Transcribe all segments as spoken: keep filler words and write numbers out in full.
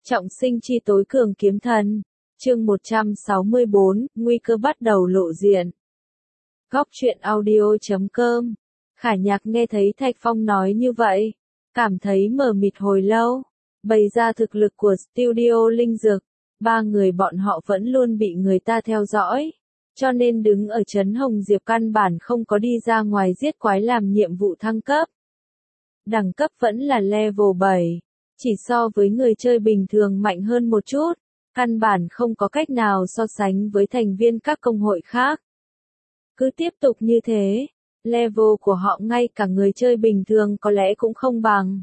Trọng sinh chi tối cường kiếm thần. Chương một trăm sáu mươi bốn, nguy cơ bắt đầu lộ diện. Góc truyện audio chấm com. Khả Nhạc nghe thấy Thạch Phong nói như vậy, cảm thấy mờ mịt hồi lâu. Bày ra thực lực của studio Linh Dược, ba người bọn họ vẫn luôn bị người ta theo dõi, cho nên đứng ở trấn Hồng Diệp căn bản không có đi ra ngoài giết quái làm nhiệm vụ thăng cấp. Đẳng cấp vẫn là level bảy, chỉ so với người chơi bình thường mạnh hơn một chút, căn bản không có cách nào so sánh với thành viên các công hội khác. Cứ tiếp tục như thế, level của họ ngay cả người chơi bình thường có lẽ cũng không bằng.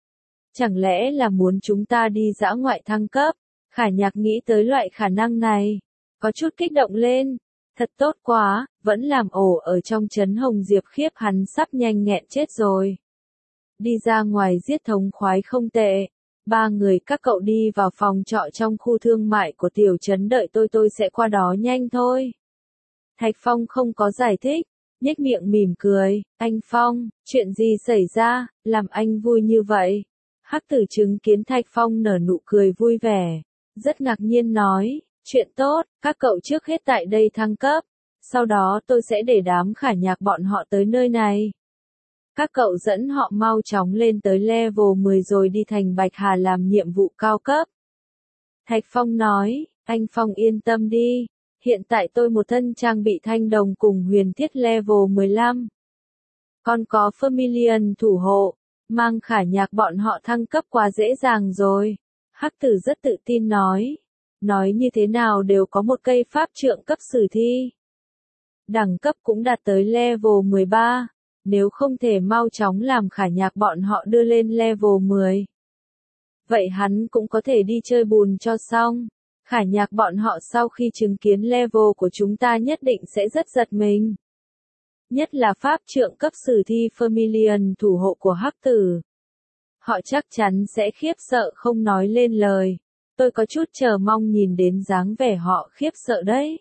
Chẳng lẽ là muốn chúng ta đi dã ngoại thăng cấp? Khả Nhạc nghĩ tới loại khả năng này, có chút kích động lên. Thật tốt quá, vẫn làm ổ ở trong trấn Hồng Diệp khiếp hắn sắp nhanh nghẹn chết rồi. Đi ra ngoài giết thống khoái không tệ. Ba người các cậu đi vào phòng trọ trong khu thương mại của tiểu trấn đợi tôi tôi sẽ qua đó nhanh thôi. Thạch Phong không có giải thích, nhếch miệng mỉm cười. Anh Phong, chuyện gì xảy ra, làm anh vui như vậy? Hắc Tử chứng kiến Thạch Phong nở nụ cười vui vẻ, rất ngạc nhiên nói, chuyện tốt, các cậu trước hết tại đây thăng cấp, sau đó tôi sẽ để đám Khả Nhạc bọn họ tới nơi này. Các cậu dẫn họ mau chóng lên tới level mười rồi đi thành Bạch Hà làm nhiệm vụ cao cấp. Thạch Phong nói, anh Phong yên tâm đi, hiện tại tôi một thân trang bị thanh đồng cùng huyền thiết level mười lăm. Còn có Vermilion thủ hộ, mang Khả Nhạc bọn họ thăng cấp quá dễ dàng rồi. Hắc Tử rất tự tin nói, nói như thế nào đều có một cây pháp trượng cấp sử thi. Đẳng cấp cũng đạt tới level mười ba. Nếu không thể mau chóng làm Khả Nhạc bọn họ đưa lên level mười. Vậy hắn cũng có thể đi chơi bùn cho xong. Khả Nhạc bọn họ sau khi chứng kiến level của chúng ta nhất định sẽ rất giật mình. Nhất là pháp trượng cấp sử thi Vermilion thủ hộ của Hắc Tử. Họ chắc chắn sẽ khiếp sợ không nói lên lời. Tôi có chút chờ mong nhìn đến dáng vẻ họ khiếp sợ đấy.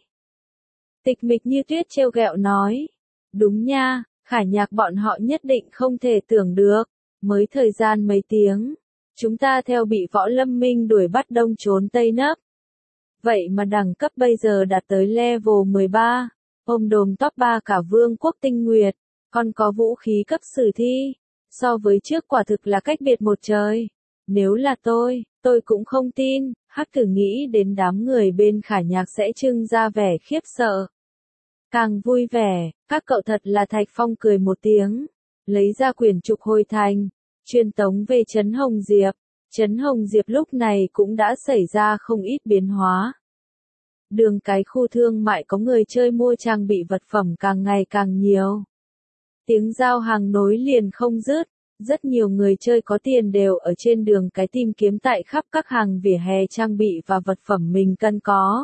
Tịch Mịch Như Tuyết trêu ghẹo nói. Đúng nha. Khả Nhạc bọn họ nhất định không thể tưởng được, mới thời gian mấy tiếng, chúng ta theo bị Võ Lâm Minh đuổi bắt đông trốn tây nấp. Vậy mà đẳng cấp bây giờ đạt tới level mười ba, ôm đồm top ba cả vương quốc tinh nguyệt, còn có vũ khí cấp sử thi, so với trước quả thực là cách biệt một trời. Nếu là tôi, tôi cũng không tin. Hắc Tử nghĩ đến đám người bên Khả Nhạc sẽ trưng ra vẻ khiếp sợ. Càng vui vẻ, các cậu thật là. Thạch Phong cười một tiếng, lấy ra quyển trục hồi thành, truyền tống về trấn Hồng Diệp. Trấn Hồng Diệp lúc này cũng đã xảy ra không ít biến hóa. Đường cái khu thương mại có người chơi mua trang bị vật phẩm càng ngày càng nhiều. Tiếng giao hàng nối liền không dứt, rất nhiều người chơi có tiền đều ở trên đường cái tìm kiếm tại khắp các hàng vỉa hè trang bị và vật phẩm mình cần có.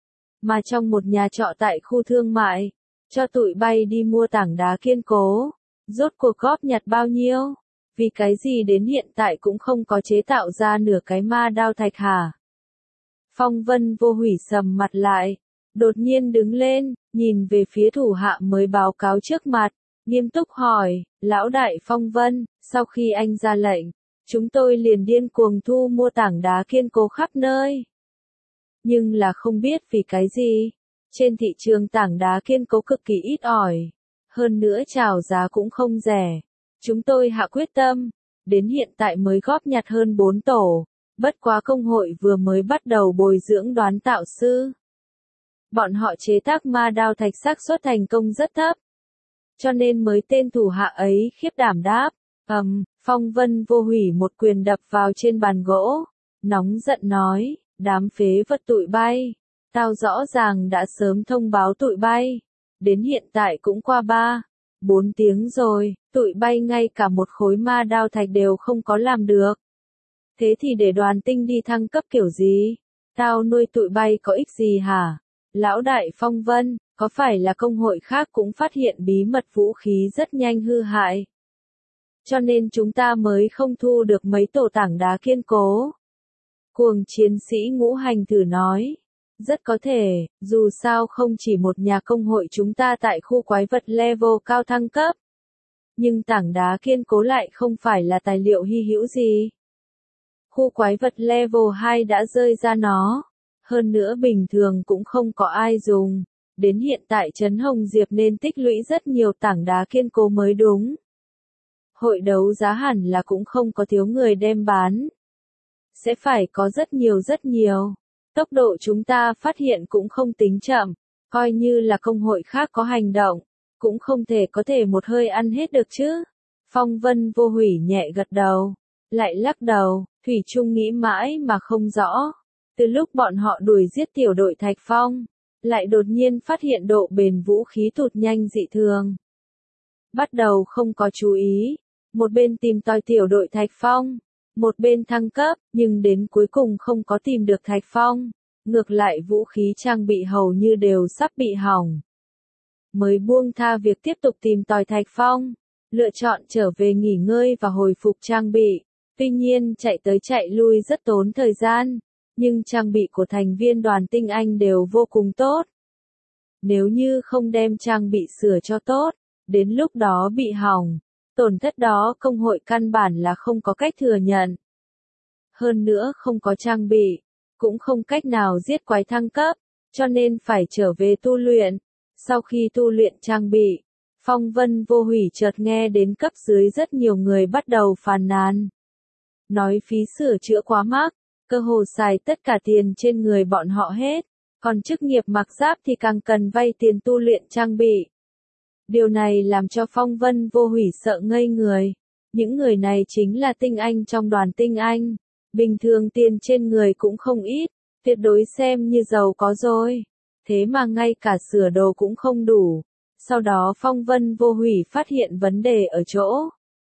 Mà trong một nhà trọ tại khu thương mại, cho tụi bay đi mua tảng đá kiên cố, rốt cuộc góp nhặt bao nhiêu? Vì cái gì đến hiện tại cũng không có chế tạo ra nửa cái ma đao thạch hả? Phong Vân Vô Hủy sầm mặt lại, đột nhiên đứng lên, nhìn về phía thủ hạ mới báo cáo trước mặt, nghiêm túc hỏi, lão đại Phong Vân, sau khi anh ra lệnh, chúng tôi liền điên cuồng thu mua tảng đá kiên cố khắp nơi. Nhưng là không biết vì cái gì, trên thị trường tảng đá kiên cố cực kỳ ít ỏi, hơn nữa chào giá cũng không rẻ. Chúng tôi hạ quyết tâm, đến hiện tại mới góp nhặt hơn bốn tổ, bất quá công hội vừa mới bắt đầu bồi dưỡng đoán tạo sư. Bọn họ chế tác ma đao thạch xác suất thành công rất thấp, cho nên mới tên thủ hạ ấy khiếp đảm đáp. Ầm, um, Phong Vân Vô Hủy một quyền đập vào trên bàn gỗ, nóng giận nói. Đám phế vật tụi bay, tao rõ ràng đã sớm thông báo tụi bay, đến hiện tại cũng qua ba, bốn tiếng rồi, tụi bay ngay cả một khối ma đao thạch đều không có làm được. Thế thì để Đoàn Tinh đi thăng cấp kiểu gì? Tao nuôi tụi bay có ích gì hả? Lão đại Phong Vân, có phải là công hội khác cũng phát hiện bí mật vũ khí rất nhanh hư hại? Cho nên chúng ta mới không thu được mấy tổ tảng đá kiên cố. Cuồng chiến sĩ Ngũ Hành thử nói, rất có thể, dù sao không chỉ một nhà công hội chúng ta tại khu quái vật level cao thăng cấp. Nhưng tảng đá kiên cố lại không phải là tài liệu hy hữu gì. Khu quái vật level hai đã rơi ra nó. Hơn nữa bình thường cũng không có ai dùng. Đến hiện tại Trấn Hồng Diệp nên tích lũy rất nhiều tảng đá kiên cố mới đúng. Hội đấu giá hẳn là cũng không có thiếu người đem bán. Sẽ phải có rất nhiều rất nhiều. Tốc độ chúng ta phát hiện cũng không tính chậm. Coi như là công hội khác có hành động. Cũng không thể có thể một hơi ăn hết được chứ. Phong Vân Vô Hủy nhẹ gật đầu. Lại lắc đầu, Thủy Trung nghĩ mãi mà không rõ. Từ lúc bọn họ đuổi giết tiểu đội Thạch Phong, lại đột nhiên phát hiện độ bền vũ khí tụt nhanh dị thường. Bắt đầu không có chú ý, một bên tìm tòi tiểu đội Thạch Phong, một bên thăng cấp, nhưng đến cuối cùng không có tìm được Thạch Phong, ngược lại vũ khí trang bị hầu như đều sắp bị hỏng. Mới buông tha việc tiếp tục tìm tòi Thạch Phong, lựa chọn trở về nghỉ ngơi và hồi phục trang bị. Tuy nhiên chạy tới chạy lui rất tốn thời gian, nhưng trang bị của thành viên đoàn tinh anh đều vô cùng tốt. Nếu như không đem trang bị sửa cho tốt, đến lúc đó bị hỏng, tổn thất đó công hội căn bản là không có cách thừa nhận. Hơn nữa không có trang bị, cũng không cách nào giết quái thăng cấp, cho nên phải trở về tu luyện. Sau khi tu luyện trang bị, Phong Vân Vô Hủy chợt nghe đến cấp dưới rất nhiều người bắt đầu phàn nàn. Nói phí sửa chữa quá mắc, cơ hồ xài tất cả tiền trên người bọn họ hết, còn chức nghiệp mặc giáp thì càng cần vay tiền tu luyện trang bị. Điều này làm cho Phong Vân Vô Hủy sợ ngây người. Những người này chính là tinh anh trong đoàn tinh anh, bình thường tiền trên người cũng không ít, tuyệt đối xem như giàu có rồi. Thế mà ngay cả sửa đồ cũng không đủ. Sau đó Phong Vân Vô Hủy phát hiện vấn đề ở chỗ.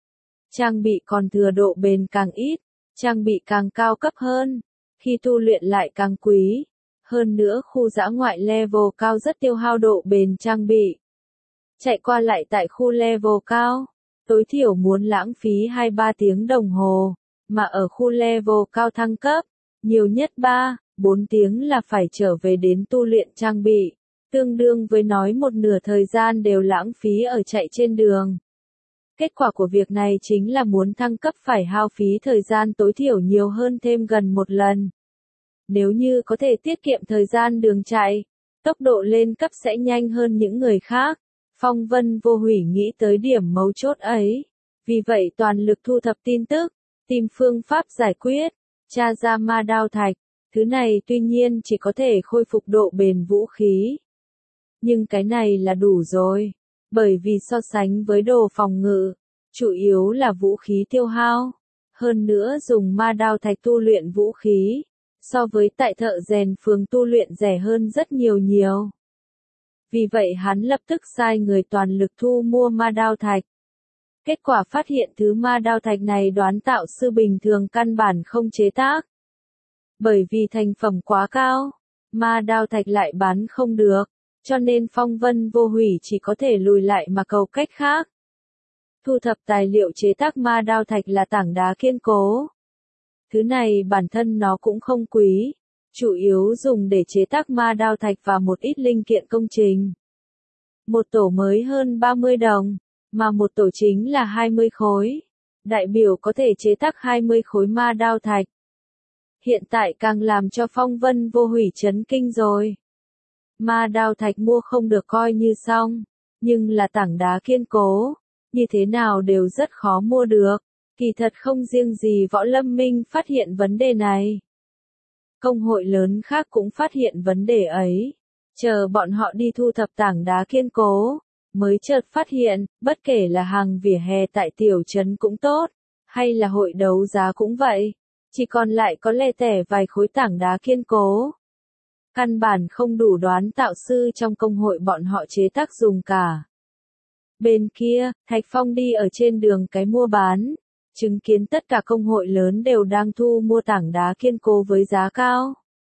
Trang bị còn thừa độ bền càng ít, trang bị càng cao cấp hơn, khi tu luyện lại càng quý. Hơn nữa khu dã ngoại level cao rất tiêu hao độ bền trang bị. Chạy qua lại tại khu level cao, tối thiểu muốn lãng phí hai ba tiếng đồng hồ, mà ở khu level cao thăng cấp, nhiều nhất ba, bốn tiếng là phải trở về đến tu luyện trang bị, tương đương với nói một nửa thời gian đều lãng phí ở chạy trên đường. Kết quả của việc này chính là muốn thăng cấp phải hao phí thời gian tối thiểu nhiều hơn thêm gần một lần. Nếu như có thể tiết kiệm thời gian đường chạy, tốc độ lên cấp sẽ nhanh hơn những người khác. Phong Vân Vô Hủy nghĩ tới điểm mấu chốt ấy. Vì vậy toàn lực thu thập tin tức, tìm phương pháp giải quyết, tra ra ma đao thạch. Thứ này tuy nhiên chỉ có thể khôi phục độ bền vũ khí. Nhưng cái này là đủ rồi. Bởi vì so sánh với đồ phòng ngự, chủ yếu là vũ khí tiêu hao. Hơn nữa dùng ma đao thạch tu luyện vũ khí, so với tại thợ rèn phường tu luyện rẻ hơn rất nhiều nhiều. Vì vậy hắn lập tức sai người toàn lực thu mua ma đao thạch. Kết quả phát hiện thứ ma đao thạch này đoán tạo sư bình thường căn bản không chế tác. Bởi vì thành phẩm quá cao, ma đao thạch lại bán không được, cho nên Phong Vân Vô Hủy chỉ có thể lùi lại mà cầu cách khác. Thu thập tài liệu chế tác ma đao thạch là tảng đá kiên cố. Thứ này bản thân nó cũng không quý, chủ yếu dùng để chế tác ma đao thạch và một ít linh kiện công trình. Một tổ mới hơn ba mươi đồng, mà một tổ chính là hai mươi khối. Đại biểu có thể chế tác hai mươi khối ma đao thạch. Hiện tại càng làm cho Phong Vân Vô Hủy chấn kinh rồi. Ma đao thạch mua không được coi như xong, nhưng là tảng đá kiên cố, như thế nào đều rất khó mua được. Kỳ thật không riêng gì Võ Lâm Minh phát hiện vấn đề này. Công hội lớn khác cũng phát hiện vấn đề ấy. Chờ bọn họ đi thu thập tảng đá kiên cố, mới chợt phát hiện, bất kể là hàng vỉa hè tại tiểu trấn cũng tốt, hay là hội đấu giá cũng vậy, chỉ còn lại có lẻ tẻ vài khối tảng đá kiên cố. Căn bản không đủ đoán tạo sư trong công hội bọn họ chế tác dùng cả. Bên kia, Thạch Phong đi ở trên đường cái mua bán, chứng kiến tất cả công hội lớn đều đang thu mua tảng đá kiên cố với giá cao.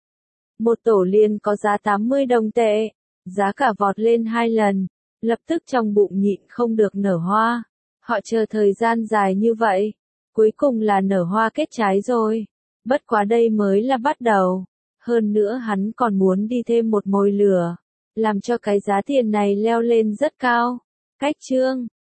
Một tổ liền có giá tám mươi đồng tệ, giá cả vọt lên hai lần, lập tức trong bụng nhịn không được nở hoa. Họ chờ thời gian dài như vậy, cuối cùng là nở hoa kết trái rồi. Bất quá đây mới là bắt đầu. Hơn nữa hắn còn muốn đi thêm một mồi lửa, làm cho cái giá tiền này leo lên rất cao. Cách chương